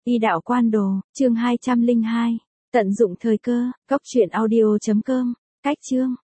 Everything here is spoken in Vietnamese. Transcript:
Y đạo quan đồ, chương 202. Tận dụng thời cơ, góc truyện audio.com, cách chương.